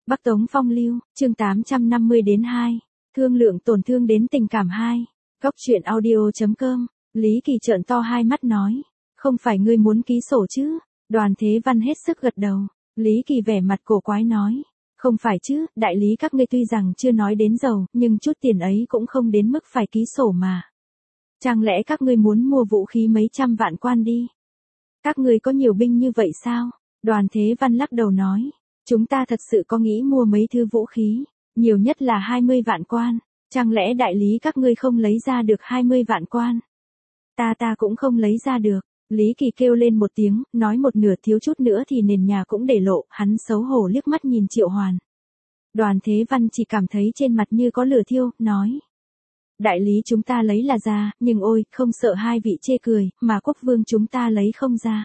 Bắc Tống Phong Lưu, chương 850-2. Thương lượng tổn thương đến tình cảm 2. Góc truyện audio.com. Lý Kỳ trợn to hai mắt nói. Không phải ngươi muốn ký sổ chứ? Đoàn Thế Văn hết sức gật đầu. Lý Kỳ vẻ mặt cổ quái nói. Không phải chứ, đại lý các ngươi tuy rằng chưa nói đến giàu, nhưng chút tiền ấy cũng không đến mức phải ký sổ mà. Chẳng lẽ các ngươi muốn mua vũ khí mấy trăm vạn quan đi? Các ngươi có nhiều binh như vậy sao? Đoàn Thế Văn lắc đầu nói. Chúng ta thật sự có nghĩ mua mấy thứ vũ khí, nhiều nhất là 20 vạn quan. Chẳng lẽ đại lý các ngươi không lấy ra được 20 vạn quan? Ta cũng không lấy ra được. Lý Kỳ kêu lên một tiếng, nói một nửa thiếu chút nữa thì nền nhà cũng để lộ, hắn xấu hổ liếc mắt nhìn Triệu Hoàn. Đoàn Thế Văn chỉ cảm thấy trên mặt như có lửa thiêu, nói. Đại lý chúng ta lấy là ra, nhưng ôi, không sợ hai vị chê cười, mà quốc vương chúng ta lấy không ra.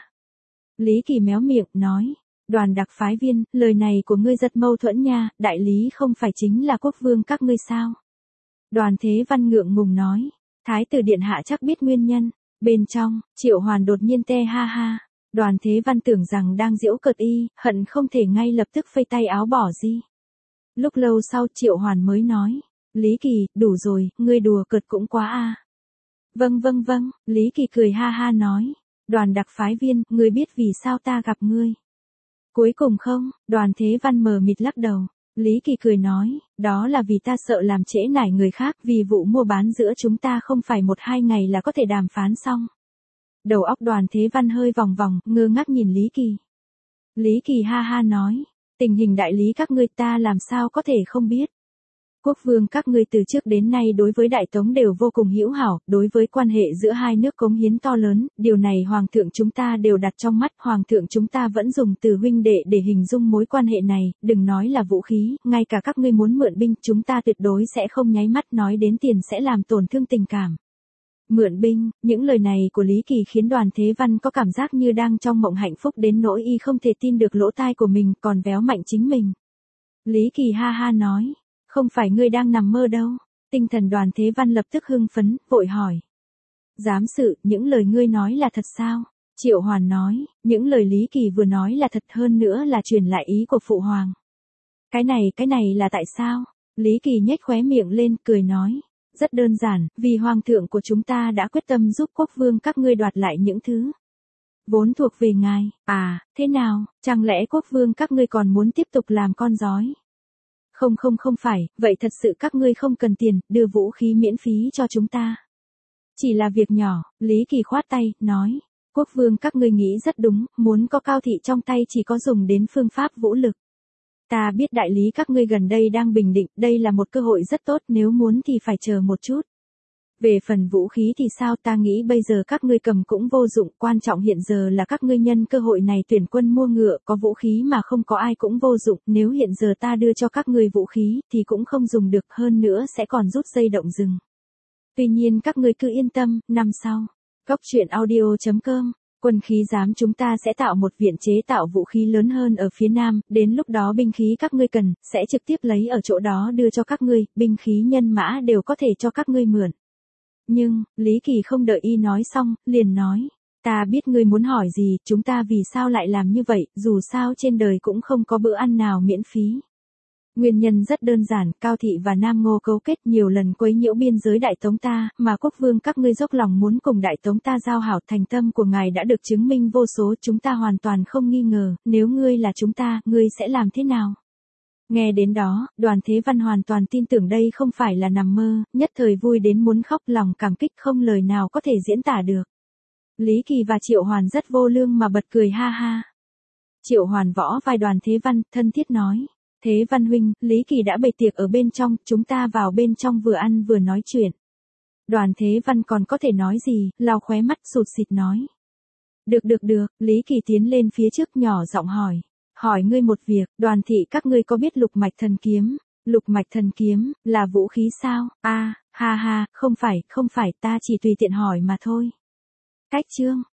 Lý Kỳ méo miệng, nói. Đoàn đặc phái viên, lời này của ngươi rất mâu thuẫn nha, đại lý không phải chính là quốc vương các ngươi sao? Đoàn Thế Văn ngượng ngùng nói. Thái tử điện hạ chắc biết nguyên nhân. Bên trong, Triệu Hoàn đột nhiên te ha ha. Đoàn Thế Văn tưởng rằng đang giễu cợt y, hận không thể ngay lập tức phây tay áo bỏ đi. Lúc lâu sau Triệu Hoàn mới nói. Lý Kỳ, đủ rồi, ngươi đùa cợt cũng quá a. Vâng, Lý Kỳ cười ha ha nói. Đoàn đặc phái viên, ngươi biết vì sao ta gặp ngươi? Cuối cùng không, Đoàn Thế Văn mờ mịt lắc đầu. Lý Kỳ cười nói, đó là vì ta sợ làm trễ nải người khác, vì vụ mua bán giữa chúng ta không phải 1-2 ngày là có thể đàm phán xong. Đầu óc Đoàn Thế Văn hơi vòng vòng, ngơ ngác nhìn Lý Kỳ. Lý Kỳ ha ha nói, tình hình đại lý các ngươi ta làm sao có thể không biết. Quốc vương các ngươi từ trước đến nay đối với Đại Tống đều vô cùng hữu hảo, đối với quan hệ giữa hai nước cống hiến to lớn, điều này hoàng thượng chúng ta đều đặt trong mắt, hoàng thượng chúng ta vẫn dùng từ huynh đệ để hình dung mối quan hệ này, đừng nói là vũ khí, ngay cả các ngươi muốn mượn binh, chúng ta tuyệt đối sẽ không nháy mắt, nói đến tiền sẽ làm tổn thương tình cảm. Mượn binh, những lời này của Lý Kỳ khiến Đoàn Thế Văn có cảm giác như đang trong mộng hạnh phúc đến nỗi y không thể tin được lỗ tai của mình, còn véo mạnh chính mình. Lý Kỳ ha ha nói. Không phải ngươi đang nằm mơ đâu. Tinh thần Đoàn Thế Văn lập tức hưng phấn, vội hỏi. Giám sự, những lời ngươi nói là thật sao? Triệu Hoàn nói, những lời Lý Kỳ vừa nói là thật, hơn nữa là truyền lại ý của Phụ Hoàng. Cái này là tại sao? Lý Kỳ nhếch khóe miệng lên, cười nói. Rất đơn giản, vì Hoàng thượng của chúng ta đã quyết tâm giúp quốc vương các ngươi đoạt lại những thứ vốn thuộc về ngài. À, thế nào, chẳng lẽ quốc vương các ngươi còn muốn tiếp tục làm con giói? Không phải, vậy thật sự các ngươi không cần tiền, đưa vũ khí miễn phí cho chúng ta. Chỉ là việc nhỏ, Lý Kỳ khoát tay, nói. Quốc vương các ngươi nghĩ rất đúng, muốn có cao thị trong tay chỉ có dùng đến phương pháp vũ lực. Ta biết đại lý các ngươi gần đây đang bình định, đây là một cơ hội rất tốt, nếu muốn thì phải chờ một chút. Về phần vũ khí thì sao, ta nghĩ bây giờ các ngươi cầm cũng vô dụng, quan trọng hiện giờ là các ngươi nhân cơ hội này tuyển quân mua ngựa, có vũ khí mà không có ai cũng vô dụng, nếu hiện giờ ta đưa cho các ngươi vũ khí, thì cũng không dùng được, hơn nữa sẽ còn rút dây động rừng. Tuy nhiên các ngươi cứ yên tâm, năm sau, góc truyện audio.com, quân khí giám chúng ta sẽ tạo một viện chế tạo vũ khí lớn hơn ở phía Nam, đến lúc đó binh khí các ngươi cần, sẽ trực tiếp lấy ở chỗ đó đưa cho các ngươi, binh khí nhân mã đều có thể cho các ngươi mượn. Nhưng, Lý Kỳ không đợi y nói xong, liền nói, ta biết ngươi muốn hỏi gì, chúng ta vì sao lại làm như vậy, dù sao trên đời cũng không có bữa ăn nào miễn phí. Nguyên nhân rất đơn giản, Cao Thị và Nam Ngô cấu kết nhiều lần quấy nhiễu biên giới Đại Tống ta, mà quốc vương các ngươi dốc lòng muốn cùng Đại Tống ta giao hảo, thành tâm của ngài đã được chứng minh vô số, chúng ta hoàn toàn không nghi ngờ, nếu ngươi là chúng ta, ngươi sẽ làm thế nào? Nghe đến đó, Đoàn Thế Văn hoàn toàn tin tưởng đây không phải là nằm mơ, nhất thời vui đến muốn khóc, lòng cảm kích không lời nào có thể diễn tả được. Lý Kỳ và Triệu Hoàn rất vô lương mà bật cười ha ha. Triệu Hoàn võ vai Đoàn Thế Văn, thân thiết nói. Thế Văn huynh, Lý Kỳ đã bày tiệc ở bên trong, chúng ta vào bên trong vừa ăn vừa nói chuyện. Đoàn Thế Văn còn có thể nói gì, lau khóe mắt sụt sịt nói. Được, Lý Kỳ tiến lên phía trước nhỏ giọng hỏi. Hỏi ngươi một việc, Đoàn thị các ngươi có biết lục mạch thần kiếm? Lục mạch thần kiếm, là vũ khí sao? À, ha ha, không phải, ta chỉ tùy tiện hỏi mà thôi. Cách chương.